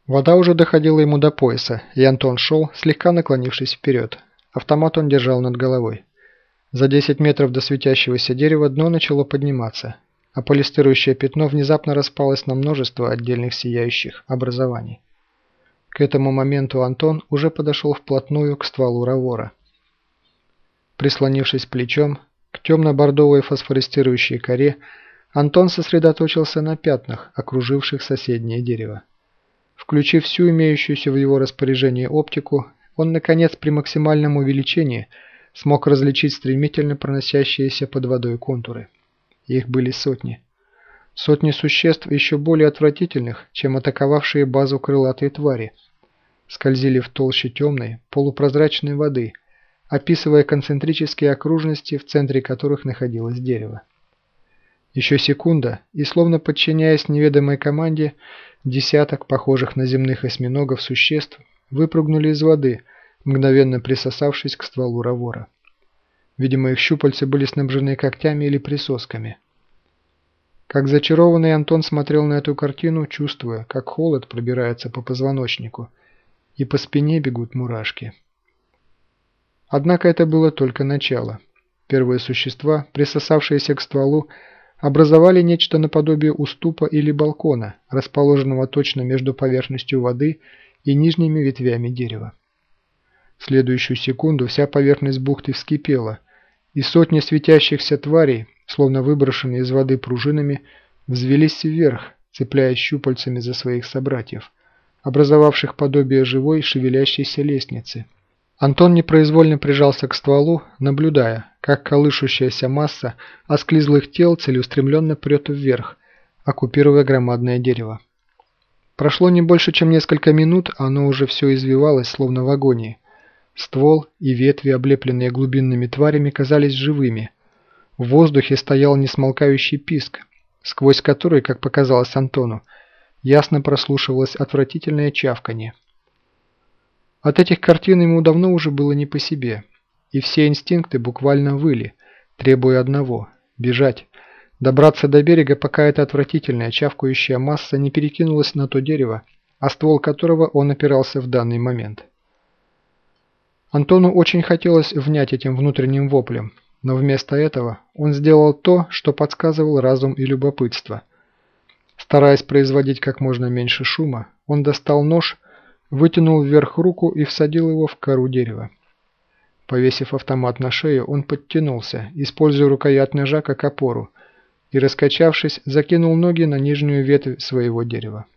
Вода уже доходила ему до пояса, и Антон шел, слегка наклонившись вперед. Автомат он держал над головой. За 10 метров до светящегося дерева дно начало подниматься, а полистирующее пятно внезапно распалось на множество отдельных сияющих образований. К этому моменту Антон уже подошел вплотную к стволу Равора. Прислонившись плечом к темно-бордовой фосфористирующей коре, Антон сосредоточился на пятнах, окруживших соседнее дерево. Включив всю имеющуюся в его распоряжении оптику, он, наконец, при максимальном увеличении смог различить стремительно проносящиеся под водой контуры. Их были сотни. Сотни существ еще более отвратительных, чем атаковавшие базу крылатые твари, скользили в толще темной, полупрозрачной воды, описывая концентрические окружности, в центре которых находилось дерево. Еще секунда, и словно подчиняясь неведомой команде, десяток похожих на земных осьминогов существ выпрыгнули из воды, мгновенно присосавшись к стволу Равора. Видимо, их щупальца были снабжены когтями или присосками. Как зачарованный, Антон смотрел на эту картину, чувствуя, как холод пробирается по позвоночнику, и по спине бегут мурашки. Однако это было только начало. Первые существа, присосавшиеся к стволу, образовали нечто наподобие уступа или балкона, расположенного точно между поверхностью воды и нижними ветвями дерева. В следующую секунду вся поверхность бухты вскипела, и сотни светящихся тварей, словно выброшенные из воды пружинами, взвелись вверх, цепляясь щупальцами за своих собратьев, образовавших подобие живой шевелящейся лестницы. Антон непроизвольно прижался к стволу, наблюдая, как колышущаяся масса осклизлых тел целеустремленно прет вверх, оккупируя громадное дерево. Прошло не больше, чем несколько минут, а оно уже все извивалось, словно в агонии. Ствол и ветви, облепленные глубинными тварями, казались живыми. В воздухе стоял несмолкающий писк, сквозь который, как показалось Антону, ясно прослушивалось отвратительное чавканье. От этих картин ему давно уже было не по себе, и все инстинкты буквально выли, требуя одного – бежать, добраться до берега, пока эта отвратительная чавкающая масса не перекинулась на то дерево, о ствол которого он опирался в данный момент. Антону очень хотелось внять этим внутренним воплем, но вместо этого он сделал то, что подсказывал разум и любопытство. Стараясь производить как можно меньше шума, он достал нож, вытянул вверх руку и всадил его в кору дерева. Повесив автомат на шею, он подтянулся, используя рукоять ножа как опору, и, раскачавшись, закинул ноги на нижнюю ветвь своего дерева.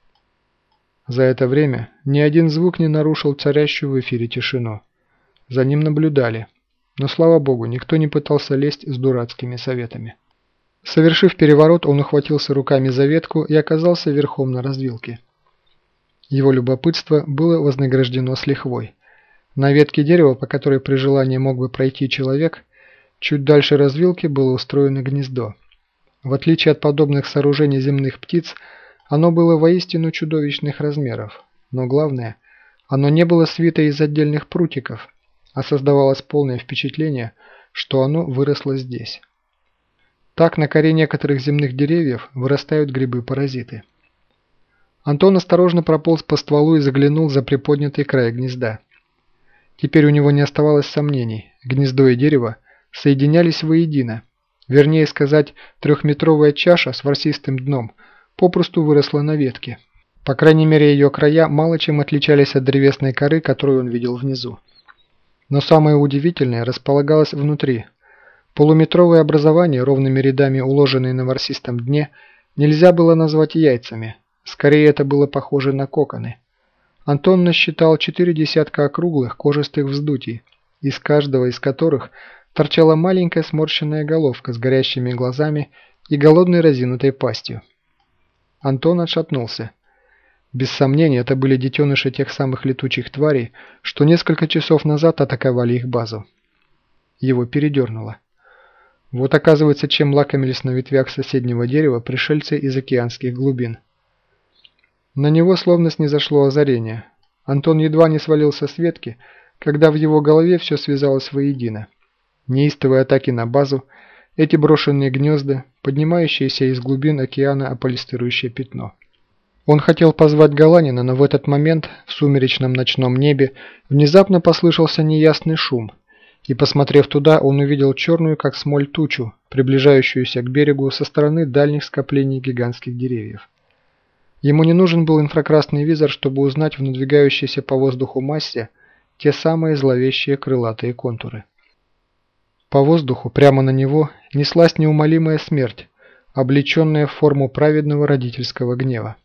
За это время ни один звук не нарушил царящую в эфире тишину. За ним наблюдали, но, слава богу, никто не пытался лезть с дурацкими советами. Совершив переворот, он ухватился руками за ветку и оказался верхом на развилке. Его любопытство было вознаграждено с лихвой. На ветке дерева, по которой при желании мог бы пройти человек, чуть дальше развилки было устроено гнездо. В отличие от подобных сооружений земных птиц, оно было воистину чудовищных размеров, но главное, оно не было свито из отдельных прутиков, а создавалось полное впечатление, что оно выросло здесь. Так на коре некоторых земных деревьев вырастают грибы-паразиты. Антон осторожно прополз по стволу и заглянул за приподнятый край гнезда. Теперь у него не оставалось сомнений, гнездо и дерево соединялись воедино. Вернее сказать, трехметровая чаша с ворсистым дном попросту выросла на ветке. По крайней мере, ее края мало чем отличались от древесной коры, которую он видел внизу. Но самое удивительное располагалось внутри. Полуметровые образования, ровными рядами уложенные на ворсистом дне, нельзя было назвать яйцами. Скорее, это было похоже на коконы. Антон насчитал 4 десятка округлых кожистых вздутий, из каждого из которых торчала маленькая сморщенная головка с горящими глазами и голодной разинутой пастью. Антон отшатнулся. Без сомнения, это были детеныши тех самых летучих тварей, что несколько часов назад атаковали их базу. Его передернуло. Вот оказывается, чем лакомились на ветвях соседнего дерева пришельцы из океанских глубин. На него словно снизошло озарение. Антон едва не свалился с ветки, когда в его голове все связалось воедино. Неистовые атаки на базу, эти брошенные гнезда, поднимающиеся из глубин океана аполистирующее пятно. Он хотел позвать Галанина, но в этот момент в сумеречном ночном небе внезапно послышался неясный шум, и, посмотрев туда, он увидел черную, как смоль, тучу, приближающуюся к берегу со стороны дальних скоплений гигантских деревьев. Ему не нужен был инфракрасный визор, чтобы узнать в надвигающейся по воздуху массе те самые зловещие крылатые контуры. По воздуху прямо на него неслась неумолимая смерть, облеченная в форму праведного родительского гнева.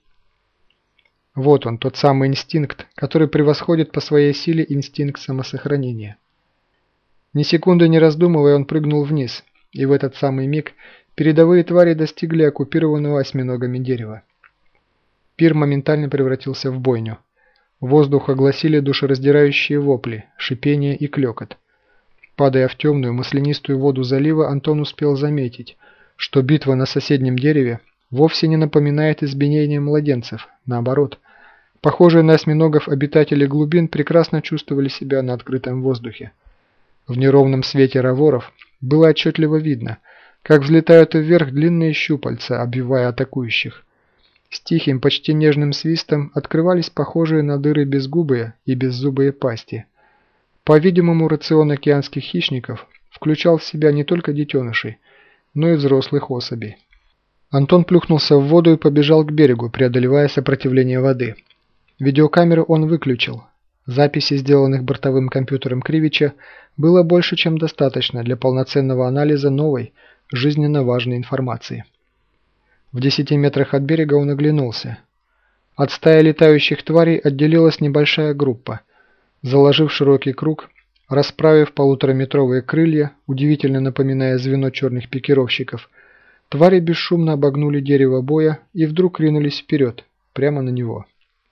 Вот он, тот самый инстинкт, который превосходит по своей силе инстинкт самосохранения. Ни секунды не раздумывая, он прыгнул вниз, и в этот самый миг передовые твари достигли оккупированного осьминогами дерева. Пир моментально превратился в бойню. Воздух огласили душераздирающие вопли, шипение и клёкот. Падая в темную маслянистую воду залива, Антон успел заметить, что битва на соседнем дереве вовсе не напоминает избиение младенцев, наоборот. Похожие на осьминогов обитатели глубин прекрасно чувствовали себя на открытом воздухе. В неровном свете раворов было отчетливо видно, как взлетают вверх длинные щупальца, обвивая атакующих. С тихим, почти нежным свистом открывались похожие на дыры безгубые и беззубые пасти. По-видимому, рацион океанских хищников включал в себя не только детенышей, но и взрослых особей. Антон плюхнулся в воду и побежал к берегу, преодолевая сопротивление воды. Видеокамеру он выключил. Записи, сделанных бортовым компьютером Кривича, было больше, чем достаточно для полноценного анализа новой, жизненно важной информации. В 10 метрах от берега он оглянулся. От стаи летающих тварей отделилась небольшая группа. Заложив широкий круг, расправив полутораметровые крылья, удивительно напоминая звено черных пикировщиков, твари бесшумно обогнули дерево боя и вдруг ринулись вперед, прямо на него.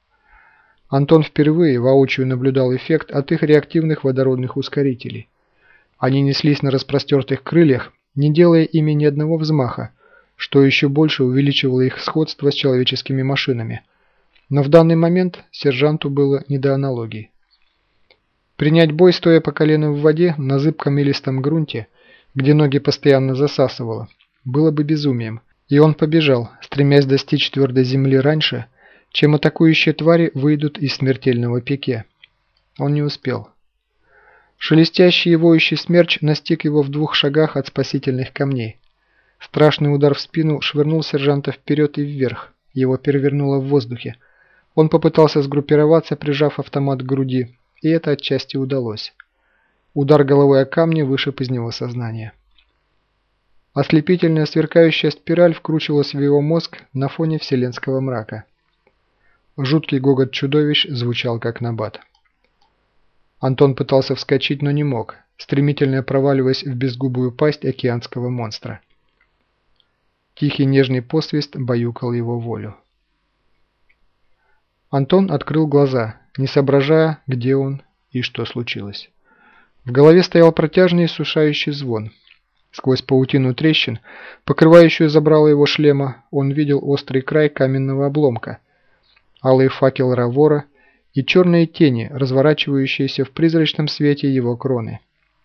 Антон впервые воочию наблюдал эффект от их реактивных водородных ускорителей. Они неслись на распростертых крыльях, не делая ими ни одного взмаха, что еще больше увеличивало их сходство с человеческими машинами. Но в данный момент сержанту было не до аналогий. Принять бой, стоя по колено в воде, на зыбком и листом грунте, где ноги постоянно засасывало, было бы безумием, и он побежал, стремясь достичь твердой земли раньше, чем атакующие твари выйдут из смертельного пике. Он не успел. Шелестящий и воющий смерч настиг его в 2 шагах от спасительных камней. Страшный удар в спину швырнул сержанта вперед и вверх, его перевернуло в воздухе. Он попытался сгруппироваться, прижав автомат к груди, и это отчасти удалось. Удар головой о камни вышиб из него сознание. Ослепительная сверкающая спираль вкручивалась в его мозг на фоне вселенского мрака. Жуткий гогот чудовищ звучал как набат. Антон пытался вскочить, но не мог, стремительно проваливаясь в безгубую пасть океанского монстра. Тихий нежный посвист баюкал его волю. Антон открыл глаза, не соображая, где он и что случилось. В голове стоял протяжный иссушающий звон. Сквозь паутину трещин, покрывающую забрало его шлема, он видел острый край каменного обломка, алый факел Равора и черные тени, разворачивающиеся в призрачном свете его кроны.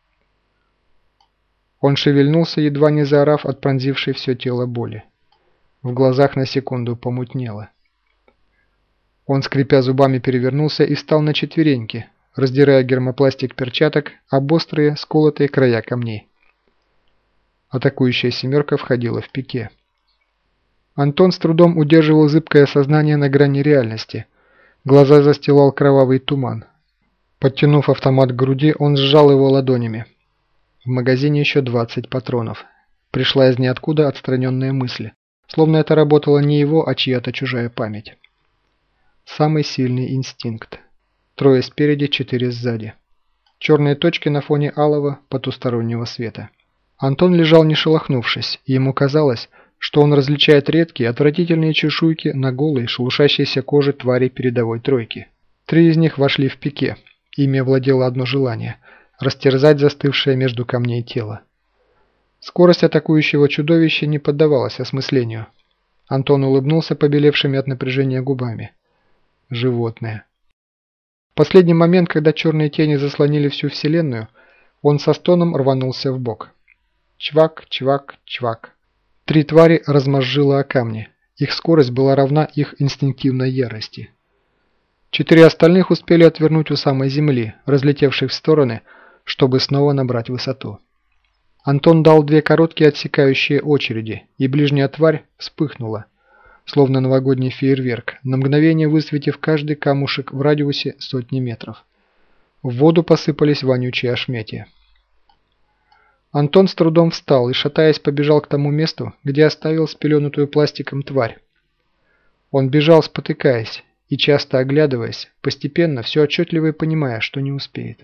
Он шевельнулся, едва не заорав от пронзившей все тело боли. В глазах на секунду помутнело. Он, скрипя зубами, перевернулся и встал на четвереньки, раздирая гермопластик перчаток об острые, сколотые края камней. Атакующая семерка входила в пике. Антон с трудом удерживал зыбкое сознание на грани реальности. Глаза застилал кровавый туман. Подтянув автомат к груди, он сжал его ладонями. В магазине еще 20 патронов. Пришла из ниоткуда отстраненная мысль, словно это работала не его, а чья-то чужая память. Самый сильный инстинкт. 3 спереди, 4 сзади. Черные точки на фоне алого потустороннего света. Антон лежал не шелохнувшись, и ему казалось, что он различает редкие, отвратительные чешуйки на голой, шелушащейся коже тварей передовой тройки. 3 из них вошли в пике. Ими овладело одно желание – растерзать застывшее между камней тело. Скорость атакующего чудовища не поддавалась осмыслению. Антон улыбнулся побелевшими от напряжения губами. Животное. В последний момент, когда черные тени заслонили всю вселенную, он со стоном рванулся в бок. Чвак, чвак, чвак. 3 твари размозжило о камни. Их скорость была равна их инстинктивной ярости. 4 остальных успели отвернуть у самой земли, разлетевшись в стороны, чтобы снова набрать высоту. Антон дал 2 короткие отсекающие очереди, и ближняя тварь вспыхнула, словно новогодний фейерверк, на мгновение высветив каждый камушек в радиусе сотни метров. В воду посыпались вонючие ошметья. Антон с трудом встал и, шатаясь, побежал к тому месту, где оставил спеленутую пластиком тварь. Он бежал, спотыкаясь и часто оглядываясь, постепенно все отчетливее понимая, что не успеет.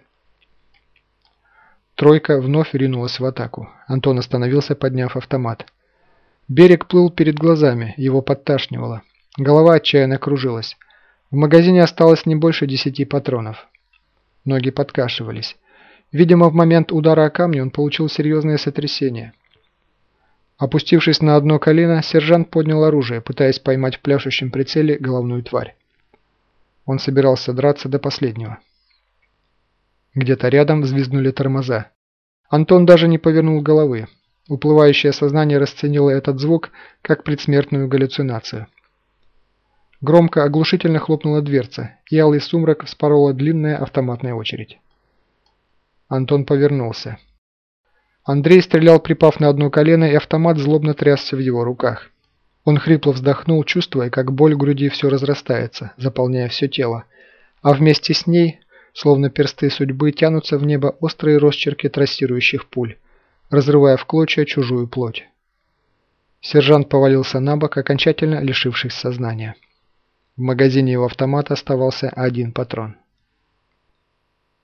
Тройка вновь ринулась в атаку. Антон остановился, подняв автомат. Берег плыл перед глазами, его подташнивало. Голова отчаянно кружилась. В магазине осталось не больше 10 патронов. Ноги подкашивались. Видимо, в момент удара о камни он получил серьезное сотрясение. Опустившись на одно колено, сержант поднял оружие, пытаясь поймать в пляшущем прицеле головную тварь. Он собирался драться до последнего. Где-то рядом взвизгнули тормоза. Антон даже не повернул головы. Уплывающее сознание расценило этот звук как предсмертную галлюцинацию. Громко, оглушительно хлопнула дверца, и алый сумрак вспорола длинная автоматная очередь. Антон повернулся. Андрей стрелял, припав на одно колено, и автомат злобно трясся в его руках. Он хрипло вздохнул, чувствуя, как боль в груди все разрастается, заполняя все тело, а вместе с ней, словно персты судьбы, тянутся в небо острые росчерки трассирующих пуль, разрывая в клочья чужую плоть. Сержант повалился на бок, окончательно лишившись сознания. В магазине его автомата оставался 1 патрон.